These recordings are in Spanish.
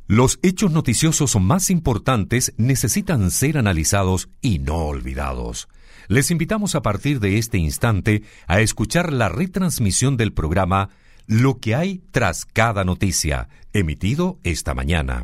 Los hechos noticiosos más importantes necesitan ser analizados y no olvidados. Les invitamos a partir de este instante a escuchar la retransmisión del programa Lo que hay tras cada noticia, emitido esta mañana.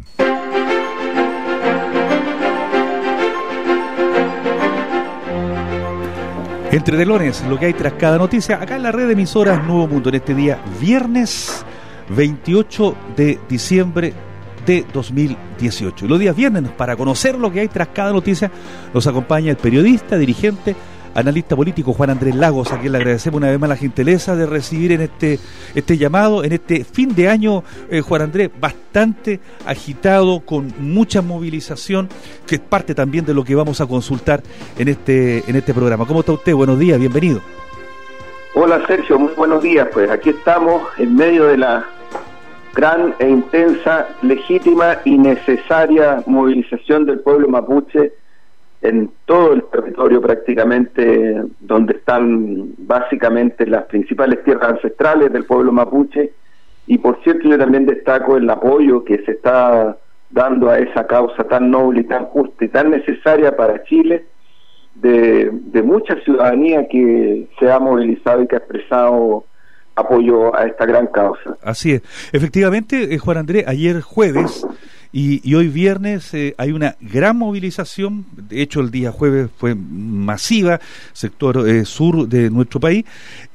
Entre telones, lo que hay tras cada noticia, acá en la red de emisoras Nuevo Mundo, en este día, viernes 28 de diciembre de 2018. Los días viernes, para conocer lo que hay tras cada noticia, nos acompaña el periodista, dirigente, analista político Juan Andrés Lagos, a quien le agradecemos una vez más la gentileza de recibir en este llamado, en este fin de año, Juan Andrés, bastante agitado, con mucha movilización, que es parte también de lo que vamos a consultar en este programa. ¿Cómo está usted? Buenos días, bienvenido. Hola Sergio, muy buenos días. Pues aquí estamos en medio de la gran e intensa, legítima y necesaria movilización del pueblo mapuche en todo el territorio prácticamente, donde están básicamente las principales tierras ancestrales del pueblo mapuche. Y por cierto, yo también destaco el apoyo que se está dando a esa causa tan noble y tan justa y tan necesaria para Chile, de mucha ciudadanía que se ha movilizado y que ha expresado apoyo a esta gran causa. Así es. Efectivamente, Juan Andrés, ayer jueves y hoy viernes hay una gran movilización. De hecho, el día jueves fue masiva, sector sur de nuestro país.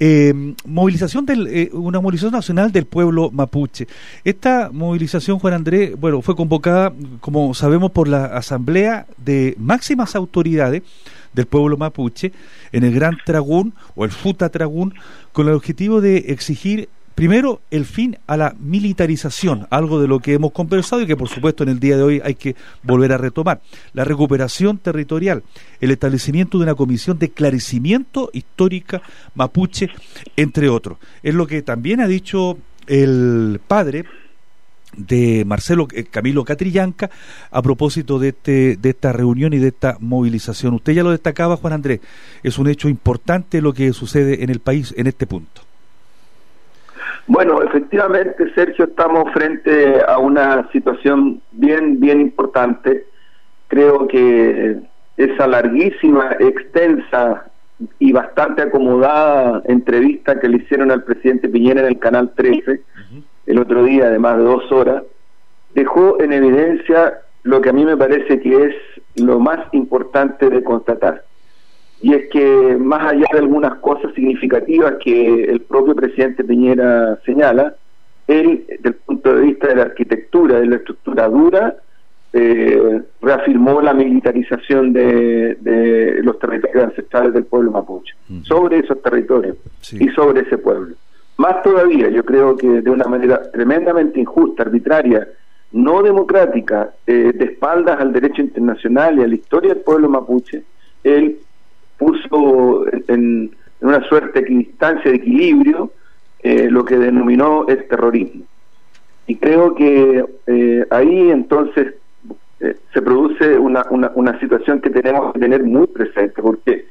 Una movilización nacional del pueblo mapuche. Esta movilización, Juan Andrés, fue convocada, como sabemos, por la Asamblea de Máximas Autoridades del pueblo mapuche en el Gran Tragún o el Futa Tragún, con el objetivo de exigir primero el fin a la militarización, algo de lo que hemos conversado y que por supuesto en el día de hoy hay que volver a retomar, la recuperación territorial, el establecimiento de una comisión de esclarecimiento histórica mapuche, entre otros. Es lo que también ha dicho el padre de Marcelo Camilo Catrillanca a propósito de esta reunión y de esta movilización. Usted ya lo destacaba, Juan Andrés, es un hecho importante lo que sucede en el país en este punto. Bueno, efectivamente, Sergio, estamos frente a una situación bien importante. Creo que esa larguísima, extensa y bastante acomodada entrevista que le hicieron al presidente Piñera en el Canal 13 el otro día, de más de 2 horas, dejó en evidencia lo que a mí me parece que es lo más importante de constatar. Y es que, más allá de algunas cosas significativas que el propio presidente Piñera señala, él, desde el punto de vista de la arquitectura, de la estructura dura, reafirmó la militarización de los territorios ancestrales del pueblo mapuche, sobre esos territorios y sobre ese pueblo. Más todavía, yo creo que de una manera tremendamente injusta, arbitraria, no democrática, de espaldas al derecho internacional y a la historia del pueblo mapuche, él puso en una suerte de equidistancia, de equilibrio, lo que denominó el terrorismo. Y creo que ahí entonces se produce una situación que tenemos que tener muy presente, porque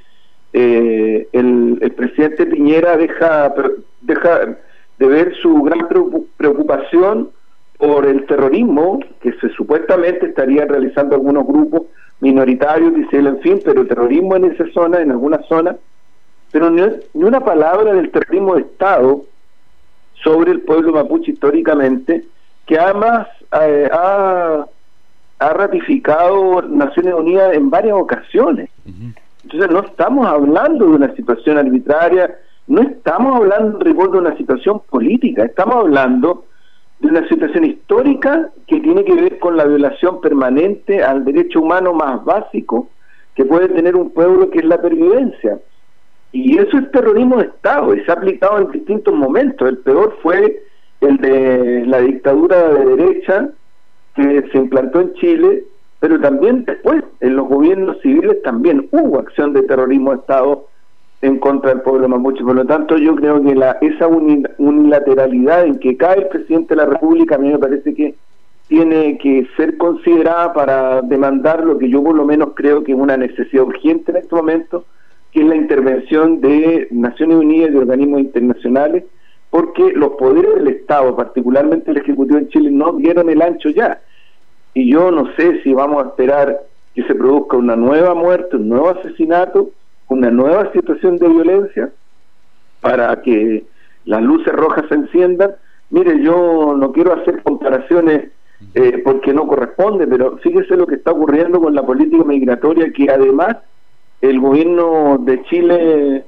el presidente Piñera deja de ver su gran preocupación por el terrorismo que supuestamente estarían realizando algunos grupos minoritarios, dice él, en fin, pero el terrorismo en esa zona, en algunas zonas, pero ni una palabra del terrorismo de Estado sobre el pueblo mapuche históricamente, que además ha ratificado Naciones Unidas en varias ocasiones. Entonces no estamos hablando de una situación arbitraria, no estamos hablando en rigor de una situación política, estamos hablando de una situación histórica que tiene que ver con la violación permanente al derecho humano más básico que puede tener un pueblo, que es la pervivencia. Y eso es terrorismo de Estado, y se ha aplicado en distintos momentos. El peor fue el de la dictadura de derecha que se implantó en Chile, pero también después en los gobiernos civiles también hubo acción de terrorismo de Estado en contra del pueblo mapuche. Por lo tanto, yo creo que esa unilateralidad en que cae el presidente de la República, a mí me parece que tiene que ser considerada para demandar lo que yo por lo menos creo que es una necesidad urgente en este momento, que es la intervención de Naciones Unidas y de organismos internacionales, porque los poderes del Estado, particularmente el Ejecutivo en Chile, no dieron el ancho ya. y yo no sé si vamos a esperar que se produzca una nueva muerte, un nuevo asesinato, una nueva situación de violencia para que las luces rojas se enciendan. Mire, yo no quiero hacer comparaciones porque no corresponde, pero fíjese lo que está ocurriendo con la política migratoria, que además el gobierno de Chile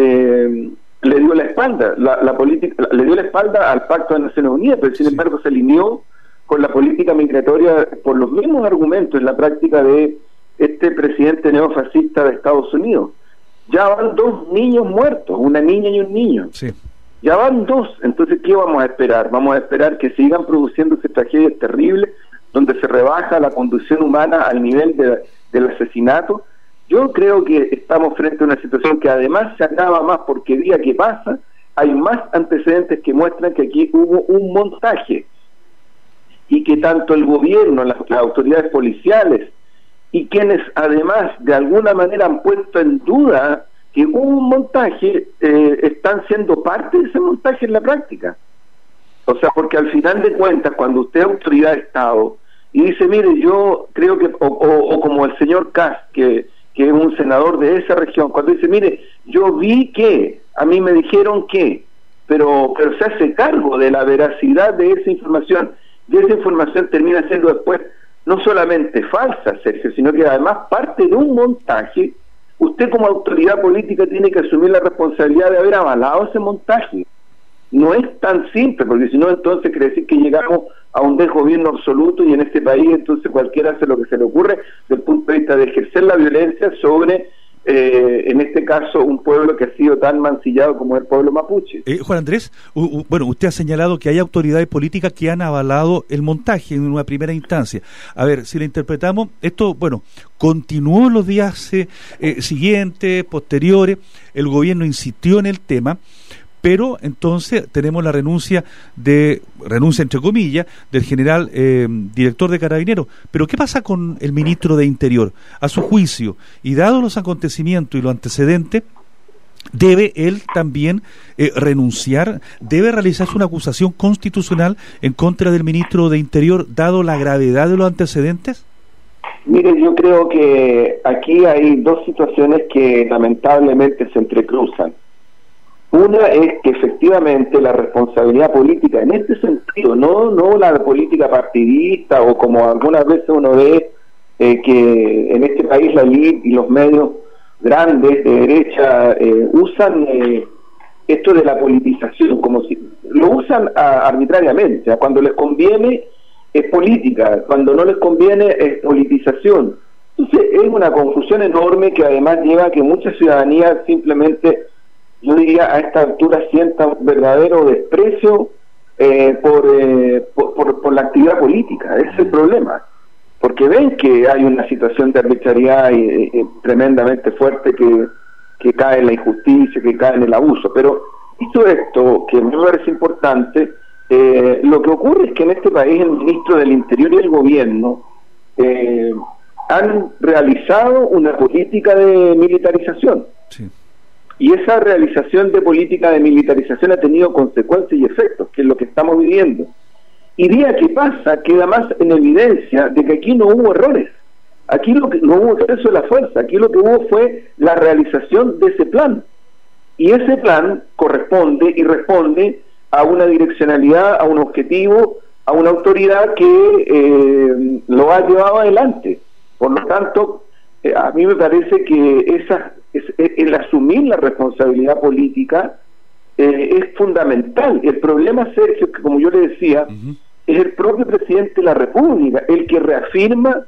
le dio la espalda, la política le dio la espalda al Pacto de Naciones Unidas, pero sin embargo se alineó con la política migratoria por los mismos argumentos en la práctica de este presidente neofascista de Estados Unidos. Ya van 2 niños muertos, una niña y un niño. Sí. Ya van 2, entonces ¿qué vamos a esperar? Vamos a esperar que sigan produciéndose tragedias terribles, donde se rebaja la condición humana al nivel del asesinato. Yo creo que estamos frente a una situación que además se agrava más porque día que pasa hay más antecedentes que muestran que aquí hubo un montaje y que tanto el gobierno, las autoridades policiales y quienes además de alguna manera han puesto en duda que hubo un montaje, están siendo parte de ese montaje en la práctica. O sea, porque al final de cuentas, cuando usted es autoridad de Estado y dice, mire, yo creo que, o como el señor Kast, que es un senador de esa región, cuando dice, mire, yo vi que, a mí me dijeron que, pero se hace cargo de la veracidad de esa información, y esa información termina siendo después no solamente falsa, Sergio, sino que además parte de un montaje. Usted como autoridad política tiene que asumir la responsabilidad de haber avalado ese montaje. No es tan simple, porque si no entonces quiere decir que llegamos a un desgobierno absoluto y en este país entonces cualquiera hace lo que se le ocurre desde el punto de vista de ejercer la violencia sobre, en este caso, un pueblo que ha sido tan mancillado como el pueblo mapuche. Juan Andrés, bueno, usted ha señalado que hay autoridades políticas que han avalado el montaje en una primera instancia. A ver, si lo interpretamos, esto, bueno, continuó en los días siguientes, posteriores, el gobierno insistió en el tema, pero entonces tenemos la renuncia entre comillas, del general director de Carabineros. Pero ¿qué pasa con el ministro de Interior? A su juicio, y dados los acontecimientos y los antecedentes, ¿debe él también renunciar? ¿Debe realizarse una acusación constitucional en contra del ministro de Interior, dado la gravedad de los antecedentes? Mire, yo creo que aquí hay 2 situaciones que lamentablemente se entrecruzan. Una es que efectivamente la responsabilidad política, en este sentido, no la política partidista o como algunas veces uno ve que en este país la elite y los medios grandes de derecha usan esto de la politización, como si lo usan arbitrariamente. O sea, cuando les conviene es política, cuando no les conviene es politización. Entonces es una confusión enorme que además lleva a que mucha ciudadanía simplemente, yo diría, a esta altura sienta un verdadero desprecio por la actividad política. Ese es el problema, porque ven que hay una situación de arbitrariedad tremendamente fuerte que cae en la injusticia, que cae en el abuso. Pero dicho esto, que me parece importante, lo que ocurre es que en este país el ministro del Interior y el gobierno han realizado una política de militarización. Sí. Y esa realización de política de militarización ha tenido consecuencias y efectos, que es lo que estamos viviendo. Y día que pasa, queda más en evidencia de que aquí no hubo errores. Aquí no hubo exceso de la fuerza. Aquí lo que hubo fue la realización de ese plan. Y ese plan corresponde y responde a una direccionalidad, a un objetivo, a una autoridad que lo ha llevado adelante. Por lo tanto, a mí me parece que el asumir la responsabilidad política es fundamental. El problema, Sergio, que como yo le decía, es el propio presidente de la República el que reafirma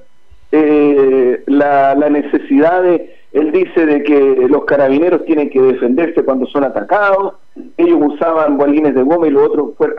la necesidad él dice de que los carabineros tienen que defenderse cuando son atacados. Ellos usaban bolines de goma y lo otro fue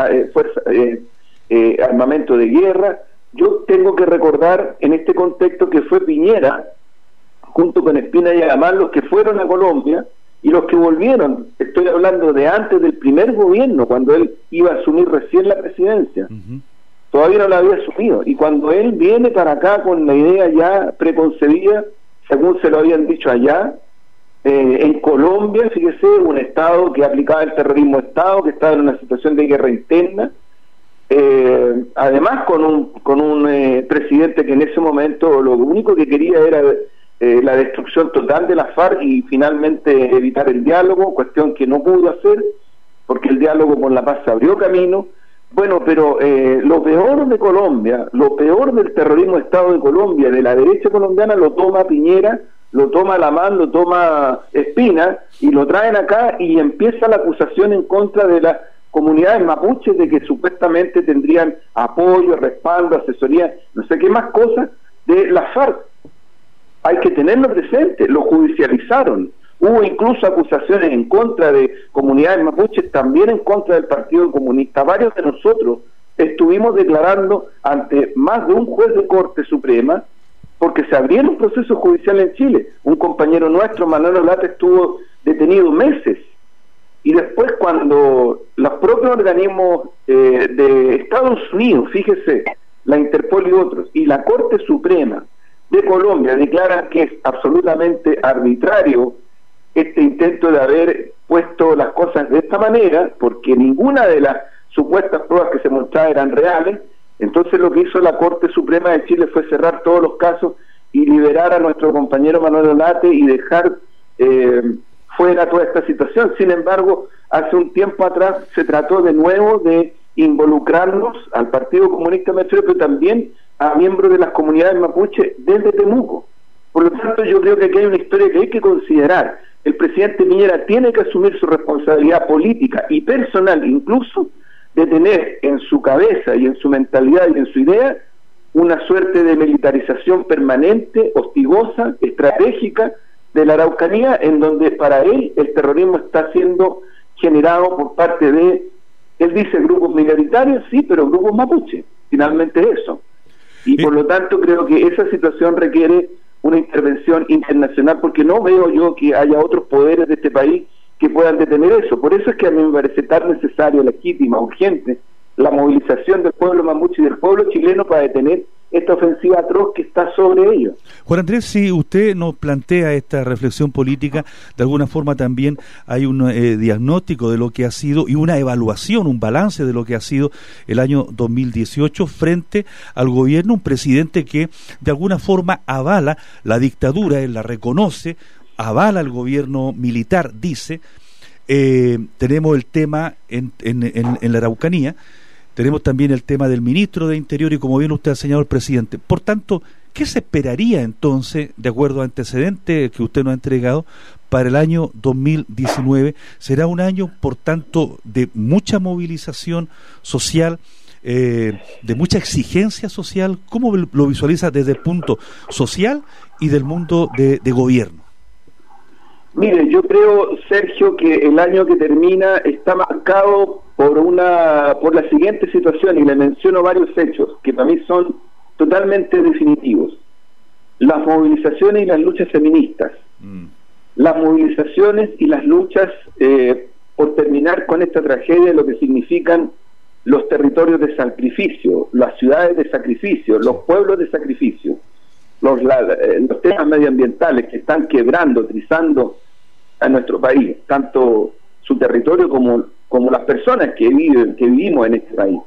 armamento de guerra. Yo tengo que recordar en este contexto que fue Piñera junto con Espina y Agamán los que fueron a Colombia y los que volvieron. Estoy hablando de antes del primer gobierno, cuando él iba a asumir recién la presidencia. Todavía no la había asumido, y cuando él viene para acá con la idea ya preconcebida, según se lo habían dicho allá, en Colombia, fíjese, un Estado que aplicaba el terrorismo Estado, que estaba en una situación de guerra interna, además con un presidente que en ese momento lo único que quería era la destrucción total de la FARC y finalmente evitar el diálogo, cuestión que no pudo hacer, porque el diálogo por la paz se abrió camino. Bueno, pero lo peor de Colombia, lo peor del terrorismo de Estado de Colombia, de la derecha colombiana, lo toma Piñera, lo toma Lamán, lo toma Espina, y lo traen acá y empieza la acusación en contra de las comunidades mapuches de que supuestamente tendrían apoyo, respaldo, asesoría, no sé qué más cosas, de la FARC. Hay que tenerlo presente, lo judicializaron. Hubo incluso acusaciones en contra de comunidades mapuches, también en contra del Partido Comunista. Varios de nosotros estuvimos declarando ante más de un juez de Corte Suprema porque se abrieron procesos judiciales en Chile. Un compañero nuestro, Manuel Olate, estuvo detenido meses. Y después, cuando los propios organismos de Estados Unidos, fíjese, la Interpol y otros, y la Corte Suprema de Colombia declaran que es absolutamente arbitrario este intento de haber puesto las cosas de esta manera, porque ninguna de las supuestas pruebas que se mostraban eran reales. Entonces lo que hizo la Corte Suprema de Chile fue cerrar todos los casos y liberar a nuestro compañero Manuel Olate y dejar fuera toda esta situación. Sin embargo, hace un tiempo atrás se trató de nuevo de involucrarnos al Partido Comunista Mapuche, pero también a miembros de las comunidades mapuche desde Temuco. Por lo tanto, yo creo que aquí hay una historia que hay que considerar. El presidente Piñera tiene que asumir su responsabilidad política y personal, incluso de tener en su cabeza y en su mentalidad y en su idea una suerte de militarización permanente, hostigosa, estratégica de la Araucanía, en donde para él el terrorismo está siendo generado por parte de, él dice grupos minoritarios, sí, pero grupos mapuche, finalmente eso. Y por lo tanto creo que esa situación requiere una intervención internacional, porque no veo yo que haya otros poderes de este país que puedan detener eso. Por eso es que a mí me parece tan necesario, legítima, urgente, la movilización del pueblo mapuche y del pueblo chileno para detener esta ofensiva atroz que está sobre ellos. Juan Andrés, si usted nos plantea esta reflexión política, de alguna forma también hay un diagnóstico de lo que ha sido y una evaluación, un balance de lo que ha sido el año 2018 frente al gobierno, un presidente que de alguna forma avala la dictadura, él la reconoce, avala el gobierno militar, dice. Tenemos el tema en la Araucanía. Tenemos también el tema del ministro de Interior y, como bien usted ha señalado, el presidente. Por tanto, ¿qué se esperaría entonces, de acuerdo a antecedentes que usted nos ha entregado, para el año 2019? ¿Será un año, por tanto, de mucha movilización social, de mucha exigencia social? ¿Cómo lo visualiza desde el punto social y del mundo de gobierno? Mire, yo creo, Sergio, que el año que termina está marcado por la siguiente situación, y le menciono varios hechos que para mí son totalmente definitivos. Las movilizaciones y las luchas feministas, las movilizaciones y las luchas por terminar con esta tragedia, lo que significan los territorios de sacrificio, las ciudades de sacrificio, los pueblos de sacrificio, los temas medioambientales que están quebrando, trizando a nuestro país, tanto su territorio como las personas que vivimos en este país.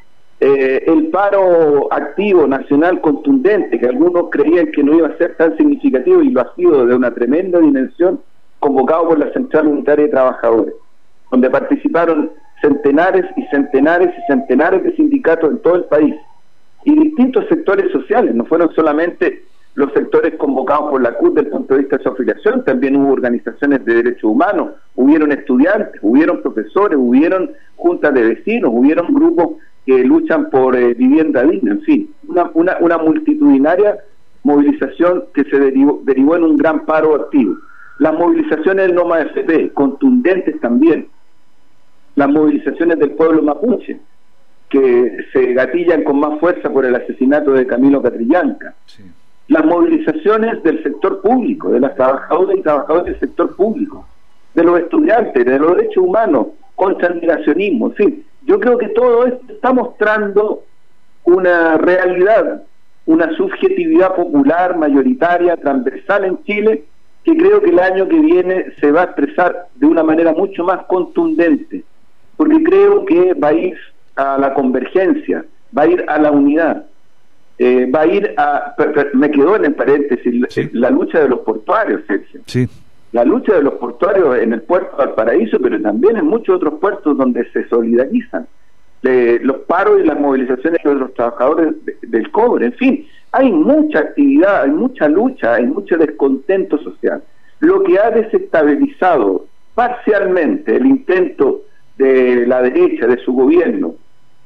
El paro activo nacional contundente, que algunos creían que no iba a ser tan significativo y lo ha sido de una tremenda dimensión, convocado por la Central Unitaria de Trabajadores, donde participaron centenares y centenares y centenares de sindicatos en todo el país y distintos sectores sociales. No fueron solamente los sectores convocados por la CUT desde el punto de vista de su afiliación, también hubo organizaciones de derechos humanos, hubieron estudiantes, hubieron profesores, hubieron juntas de vecinos, hubieron grupos que luchan por vivienda digna, en fin, una multitudinaria movilización que se derivó en un gran paro activo. Las movilizaciones del NOMA FP, contundentes también, las movilizaciones del pueblo mapuche, que se gatillan con más fuerza por el asesinato de Camilo Catrillanca. Sí. Las movilizaciones del sector público, de las trabajadoras y trabajadores del sector público, de los estudiantes, de los derechos humanos, contra el negacionismo, en fin. Yo creo que todo esto está mostrando una realidad, una subjetividad popular, mayoritaria, transversal en Chile, que creo que el año que viene se va a expresar de una manera mucho más contundente, porque creo que va a ir a la convergencia, va a ir a la unidad. va a ir a... Me quedó en el paréntesis, sí, la lucha de los portuarios, Sergio. Sí. La lucha de los portuarios en el puerto de Valparaíso, pero también en muchos otros puertos donde se solidarizan. Los paros y las movilizaciones de los trabajadores del cobre, en fin, hay mucha actividad, hay mucha lucha, hay mucho descontento social. Lo que ha desestabilizado parcialmente el intento de la derecha, de su gobierno,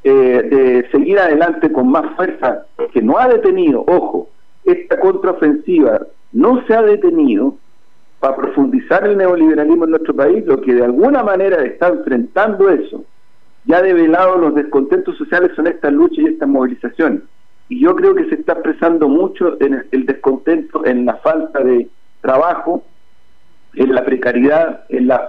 de seguir adelante con más fuerza, que no ha detenido, ojo, esta contraofensiva no se ha detenido para profundizar el neoliberalismo en nuestro país, lo que de alguna manera está enfrentando eso, ya develado los descontentos sociales son estas luchas y estas movilizaciones. Y yo creo que se está expresando mucho en el descontento, en la falta de trabajo, en la precariedad,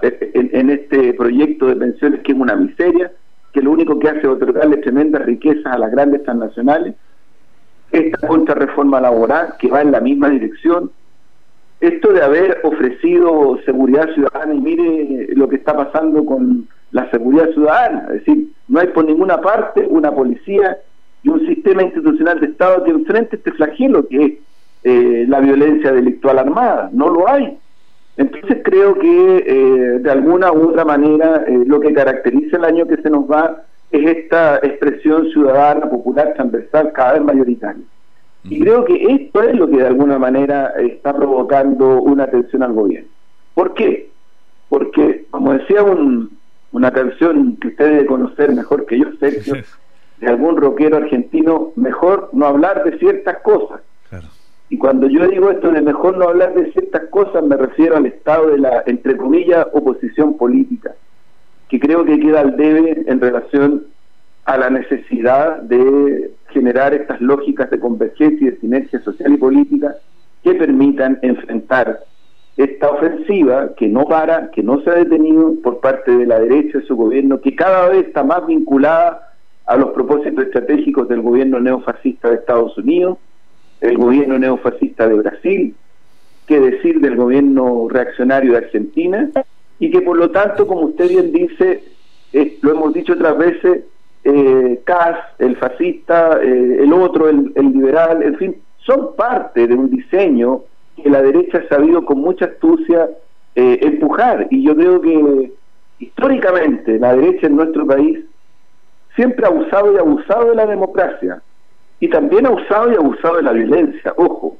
en este proyecto de pensiones que es una miseria, que lo único que hace es otorgarle tremendas riquezas a las grandes transnacionales, esta contrarreforma laboral que va en la misma dirección, esto de haber ofrecido seguridad ciudadana, y mire lo que está pasando con la seguridad ciudadana, es decir, no hay por ninguna parte una policía y un sistema institucional de Estado que enfrente este flagelo que es la violencia delictual armada, no lo hay. Entonces creo que de alguna u otra manera lo que caracteriza el año que se nos va es esta expresión ciudadana, popular, transversal, cada vez mayoritaria. Y creo que esto es lo que de alguna manera está provocando una tensión al gobierno. ¿Por qué? Porque, como decía una canción que usted debe conocer mejor que yo, Sergio, de algún rockero argentino, mejor no hablar de ciertas cosas. Claro. Y cuando yo digo esto de mejor no hablar de ciertas cosas, me refiero al estado de la, entre comillas, oposición política, que creo que queda al debe en relación a la necesidad de generar estas lógicas de convergencia y de sinergia social y política que permitan enfrentar esta ofensiva que no para, que no se ha detenido por parte de la derecha de su gobierno, que cada vez está más vinculada a los propósitos estratégicos del gobierno neofascista de Estados Unidos, el gobierno neofascista de Brasil, qué decir del gobierno reaccionario de Argentina, y que por lo tanto, como usted bien dice, lo hemos dicho otras veces, Kass, el fascista, el otro, el liberal, en fin, son parte de un diseño que la derecha ha sabido con mucha astucia empujar, y yo creo que históricamente la derecha en nuestro país siempre ha usado y abusado de la democracia, y también ha usado y abusado de la violencia. Ojo,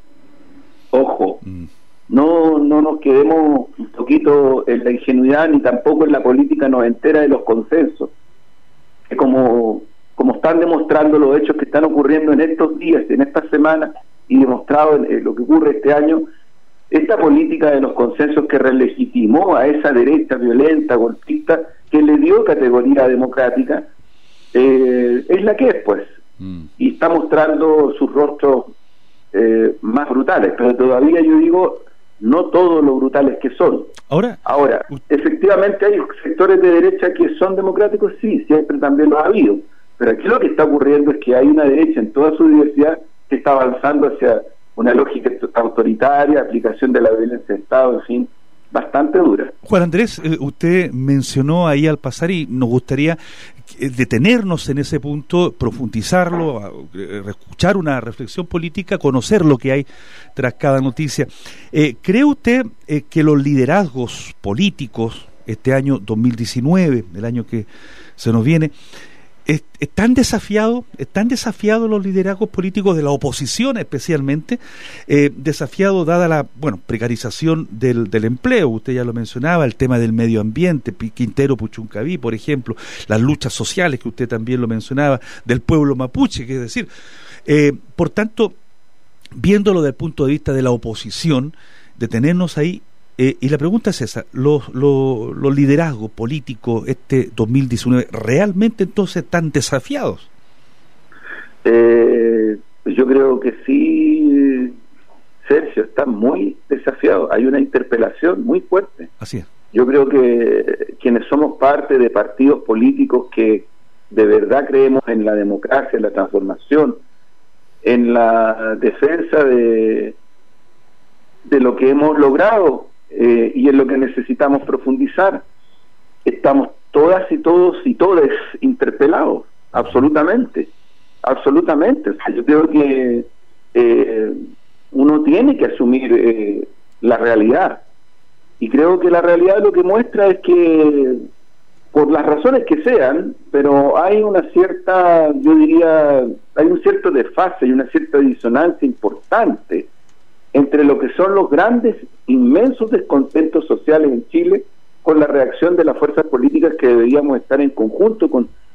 no nos quedemos un poquito en la ingenuidad ni tampoco en la política noventera de los consensos, que como están demostrando los hechos que están ocurriendo en estos días, en estas semanas, y demostrado en lo que ocurre este año, esta política de los consensos que relegitimó a esa derecha violenta, golpista, que le dio categoría democrática, es la que es, pues, y está mostrando sus rostros más brutales, pero todavía yo digo, no todos lo brutales que son. Ahora, efectivamente hay sectores de derecha que son democráticos, sí, siempre también lo ha habido, pero aquí lo que está ocurriendo es que hay una derecha en toda su diversidad que está avanzando hacia una lógica autoritaria, aplicación de la violencia de Estado, en fin, bastante dura. Juan Andrés, usted mencionó ahí al pasar, y nos gustaría detenernos en ese punto, profundizarlo, escuchar una reflexión política, conocer lo que hay tras cada noticia. ¿Cree usted que los liderazgos políticos, este año 2019, el año que se nos viene, están desafiados los liderazgos políticos de la oposición, especialmente desafiados dada la precarización del empleo? Usted ya lo mencionaba, el tema del medio ambiente, Quintero Puchuncaví, por ejemplo, las luchas sociales que usted también lo mencionaba, del pueblo mapuche, que es decir, por tanto, viéndolo desde el punto de vista de la oposición, detenernos ahí. Y la pregunta es esa, ¿los liderazgos políticos este 2019 realmente entonces están desafiados? Yo creo que sí, Sergio, están muy desafiados. Hay una interpelación muy fuerte. Así es. Yo creo que quienes somos parte de partidos políticos que de verdad creemos en la democracia, en la transformación, en la defensa de lo que hemos logrado, y en lo que necesitamos profundizar, estamos todas y todos y todes interpelados, absolutamente. absolutamente. O sea, yo creo que uno tiene que asumir la realidad, y creo que la realidad lo que muestra es que, por las razones que sean, pero hay una cierta, yo diría, hay un cierto desfase y una cierta disonancia importante entre lo que son los grandes, inmensos descontentos sociales en Chile con la reacción de las fuerzas políticas que deberíamos estar en conjunto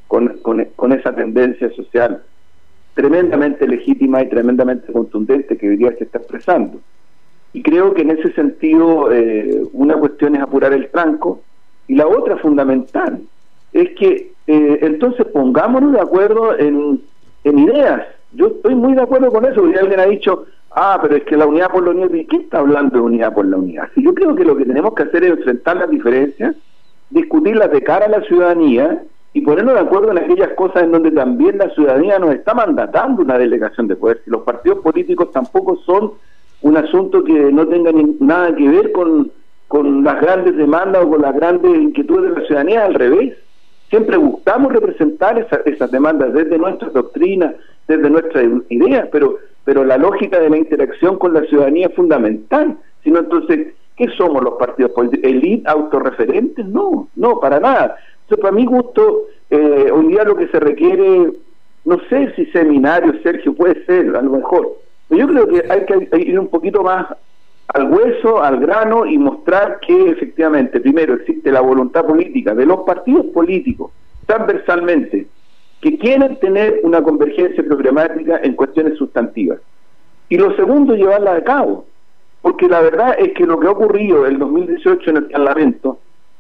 con esa tendencia social tremendamente legítima y tremendamente contundente que hoy día se está expresando. Y creo que en ese sentido una cuestión es apurar el tranco, y la otra fundamental es que entonces pongámonos de acuerdo en ideas. Yo estoy muy de acuerdo con eso, porque alguien ha dicho, pero es que la unidad por la unidad. ¿Y qué está hablando de unidad por la unidad? Si yo creo que lo que tenemos que hacer es enfrentar las diferencias, discutirlas de cara a la ciudadanía y ponernos de acuerdo en aquellas cosas en donde también la ciudadanía nos está mandatando una delegación de poder. Si los partidos políticos tampoco son un asunto que no tenga nada que ver con las grandes demandas o con las grandes inquietudes de la ciudadanía, al revés. Siempre buscamos representar esas demandas desde nuestras doctrinas, desde nuestras ideas, pero la lógica de la interacción con la ciudadanía es fundamental. Si no, entonces, ¿qué somos los partidos políticos? ¿Elite autorreferentes? No, para nada. Entonces, para mi gusto, hoy día lo que se requiere, no sé si seminario, Sergio, puede ser, a lo mejor, pero yo creo que hay que ir un poquito más al hueso, al grano, y mostrar que efectivamente, primero, existe la voluntad política de los partidos políticos, transversalmente, que quieren tener una convergencia programática en cuestiones sustantivas. Y lo segundo, llevarla a cabo, porque la verdad es que lo que ha ocurrido en el 2018 en el Parlamento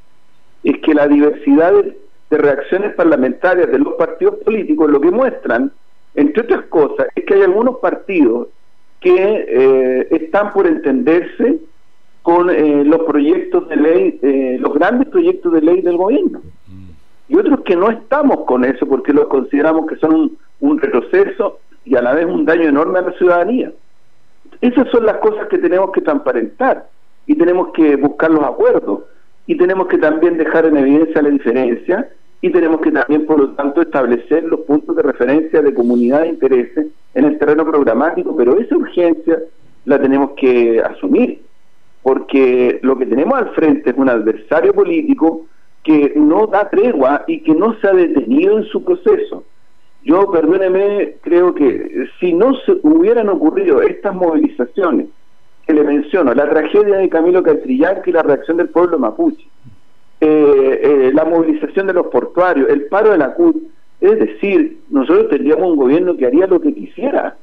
es que la diversidad de reacciones parlamentarias de los partidos políticos lo que muestran, entre otras cosas, es que hay algunos partidos que están por entenderse con los proyectos de ley, los grandes proyectos de ley del gobierno, y otros que no estamos con eso porque los consideramos que son un retroceso y a la vez un daño enorme a la ciudadanía. Esas son las cosas que tenemos que transparentar, y tenemos que buscar los acuerdos, y tenemos que también dejar en evidencia la diferencia, y tenemos que también, por lo tanto, establecer los puntos de referencia de comunidad de intereses en el terreno programático. Pero esa urgencia la tenemos que asumir, porque lo que tenemos al frente es un adversario político que no da tregua y que no se ha detenido en su proceso. Yo, perdóneme, creo que si no se hubieran ocurrido estas movilizaciones que le menciono, la tragedia de Camilo Catrillanca y la reacción del pueblo mapuche, la movilización de los portuarios, el paro de la CUT, es decir, nosotros tendríamos un gobierno que haría lo que quisiera,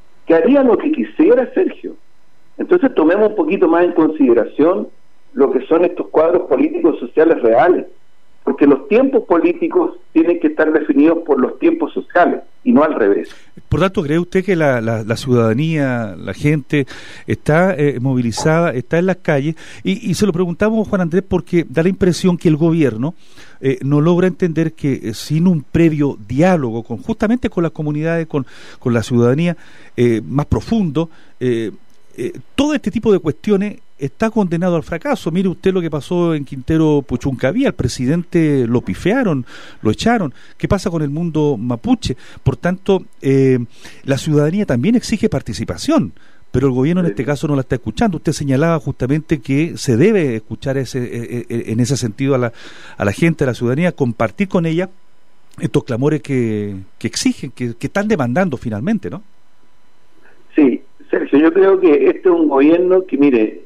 Sergio. Entonces tomemos un poquito más en consideración lo que son estos cuadros políticos sociales reales, porque los tiempos políticos tienen que estar definidos por los tiempos sociales y no al revés. Por tanto, ¿cree usted que la ciudadanía, la gente está movilizada, está en las calles? Y se lo preguntamos, Juan Andrés, porque da la impresión que el gobierno no logra entender que sin un previo diálogo justamente con las comunidades, con la ciudadanía más profundo, todo este tipo de cuestiones está condenado al fracaso. Mire usted lo que pasó en Quintero Puchuncaví, al presidente lo pifearon, lo echaron. ¿Qué pasa con el mundo mapuche? Por tanto, la ciudadanía también exige participación, pero el gobierno en este caso no la está escuchando. Usted señalaba justamente que se debe escuchar en ese sentido a la gente, a la ciudadanía, compartir con ella estos clamores que exigen, que están demandando finalmente, ¿no? Sí, Sergio, yo creo que este es un gobierno que, mire,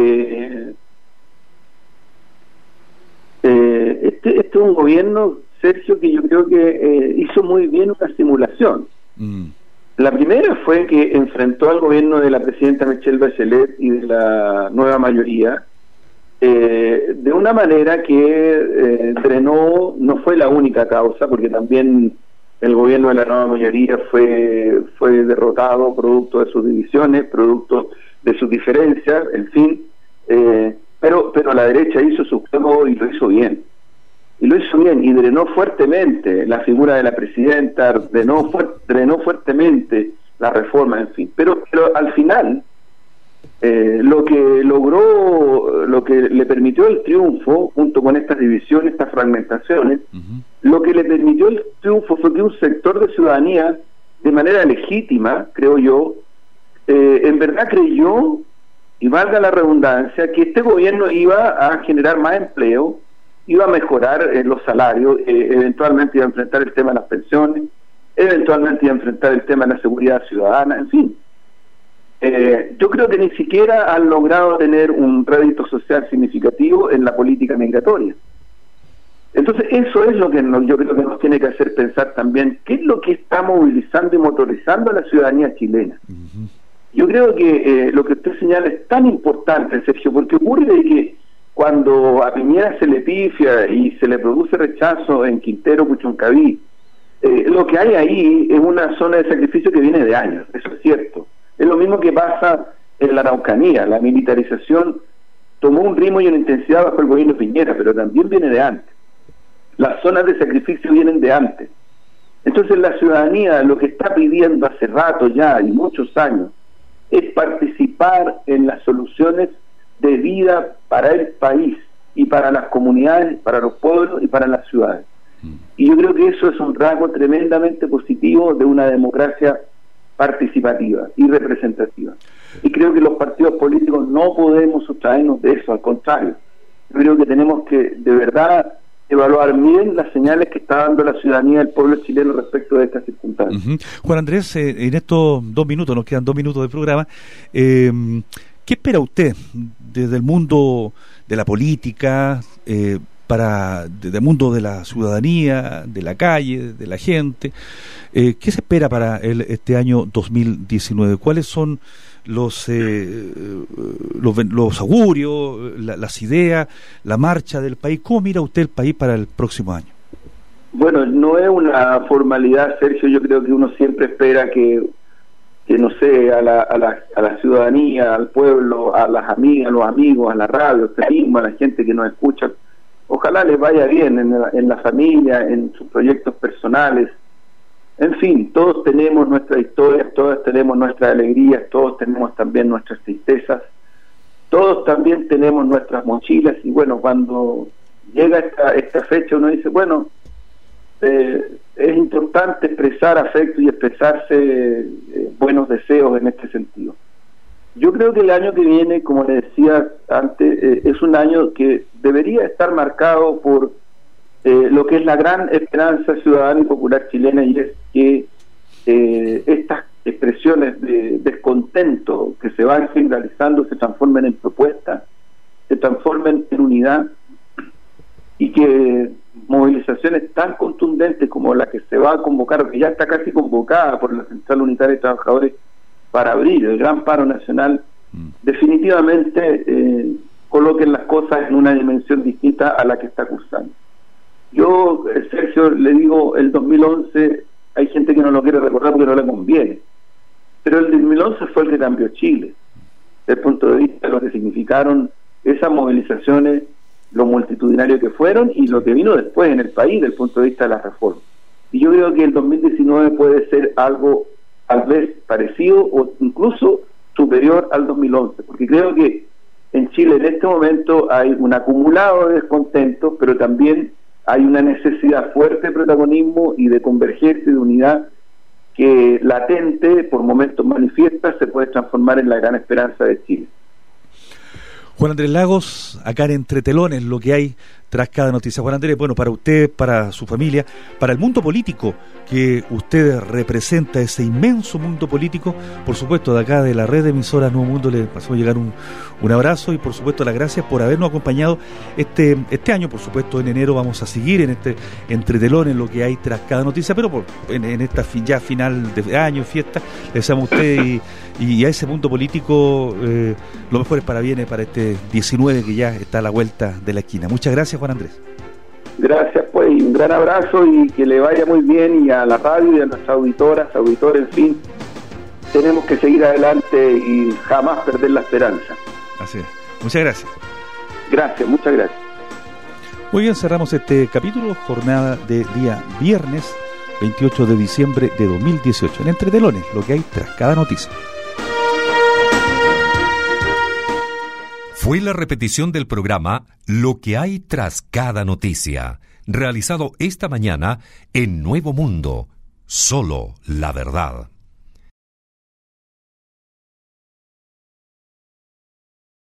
este es un gobierno, Sergio, que yo creo que hizo muy bien una simulación. La primera fue que enfrentó al gobierno de la presidenta Michelle Bachelet y de la nueva mayoría de una manera que drenó, no fue la única causa, porque también el gobierno de la nueva mayoría fue derrotado producto de sus divisiones, producto de sus diferencias, en fin, pero la derecha hizo su juego y lo hizo bien. Y drenó fuertemente la figura de la presidenta, drenó fuertemente la reforma, en fin. Pero al final, lo que logró, lo que le permitió el triunfo, junto con estas divisiones, estas fragmentaciones, lo que le permitió el triunfo fue que un sector de ciudadanía de manera legítima, creo yo, en verdad creyó, y valga la redundancia, que este gobierno iba a generar más empleo, iba a mejorar los salarios, eventualmente iba a enfrentar el tema de las pensiones, eventualmente iba a enfrentar el tema de la seguridad ciudadana, en fin. Yo creo que ni siquiera han logrado tener un rédito social significativo en la política migratoria. Entonces eso es lo que yo creo que nos tiene que hacer pensar también qué es lo que está movilizando y motorizando a la ciudadanía chilena. Yo creo que lo que usted señala es tan importante, Sergio, porque ocurre que cuando a Piñera se le pifia y se le produce rechazo en Quintero, Puchuncaví, lo que hay ahí es una zona de sacrificio que viene de años, eso es cierto. Es lo mismo que pasa en la Araucanía. La militarización tomó un ritmo y una intensidad bajo el gobierno de Piñera, pero también viene de antes. Las zonas de sacrificio vienen de antes. Entonces la ciudadanía lo que está pidiendo hace rato ya, y muchos años, es participar en las soluciones de vida para el país y para las comunidades, para los pueblos y para las ciudades. Y yo creo que eso es un rasgo tremendamente positivo de una democracia participativa y representativa. Y creo que los partidos políticos no podemos sustraernos de eso, al contrario. Yo creo que tenemos que, de verdad, evaluar bien las señales que está dando la ciudadanía del pueblo chileno respecto de estas circunstancias. Juan Andrés, en estos 2 minutos, nos quedan 2 minutos de programa, ¿qué espera usted desde el mundo de la política, desde el mundo de la ciudadanía, de la calle, de la gente? ¿Qué se espera para este año 2019? ¿Cuáles son los augurios, las ideas, la marcha del país? ¿Cómo mira usted el país para el próximo año? Bueno, no es una formalidad, Sergio. Yo creo que uno siempre espera que no sé, a la ciudadanía, al pueblo, a las amigas, a los amigos, a la radio, a usted mismo, a la gente que nos escucha, ojalá les vaya bien en la familia, en sus proyectos personales. En fin, todos tenemos nuestras historias, todos tenemos nuestras alegrías, todos tenemos también nuestras tristezas, todos también tenemos nuestras mochilas, y bueno, cuando llega esta fecha uno dice, bueno, es importante expresar afecto y expresarse buenos deseos en este sentido. Yo creo que el año que viene, como le decía antes, es un año que debería estar marcado por lo que es la gran esperanza ciudadana y popular chilena, y es que estas expresiones de descontento que se van generalizando se transformen en propuestas, se transformen en unidad, y que movilizaciones tan contundentes como la que se va a convocar, que ya está casi convocada por la Central Unitaria de Trabajadores para abrir el gran paro nacional, definitivamente coloquen las cosas en una dimensión distinta a la que está cursando. Yo, Sergio, le digo, el 2011, hay gente que no lo quiere recordar porque no le conviene, pero el 2011 fue el que cambió Chile, desde el punto de vista de lo que significaron esas movilizaciones, lo multitudinario que fueron y lo que vino después en el país desde el punto de vista de las reformas. Y yo creo que el 2019 puede ser algo tal vez parecido o incluso superior al 2011, porque creo que en Chile en este momento hay un acumulado de descontentos, pero también hay una necesidad fuerte de protagonismo y de convergencia y de unidad que latente, por momentos manifiesta, se puede transformar en la gran esperanza de Chile. Juan Andrés Lagos, acá en Entre Telones, lo que hay tras cada noticia. Juan Andrés, bueno, para usted, para su familia, para el mundo político que usted representa, ese inmenso mundo político, por supuesto, de acá de la red de emisoras Nuevo Mundo, le pasó a llegar un abrazo y por supuesto las gracias por habernos acompañado este año. Por supuesto, en enero vamos a seguir en este Entre Telones, lo que hay tras cada noticia, pero en esta ya final de año, fiesta, le deseamos a usted y a ese mundo político los mejores parabienes para este 19 que ya está a la vuelta de la esquina. Muchas gracias, Juan Andrés. Gracias, pues, y un gran abrazo y que le vaya muy bien, y a la radio y a nuestras auditoras, auditores, en fin, tenemos que seguir adelante y jamás perder la esperanza. Así es. Muchas gracias. Gracias, muchas gracias. Muy bien, cerramos este capítulo, jornada de día viernes 28 de diciembre de 2018 en Entre Telones, lo que hay tras cada noticia. Fue la repetición del programa Lo que hay tras cada noticia, realizado esta mañana en Nuevo Mundo, solo la verdad.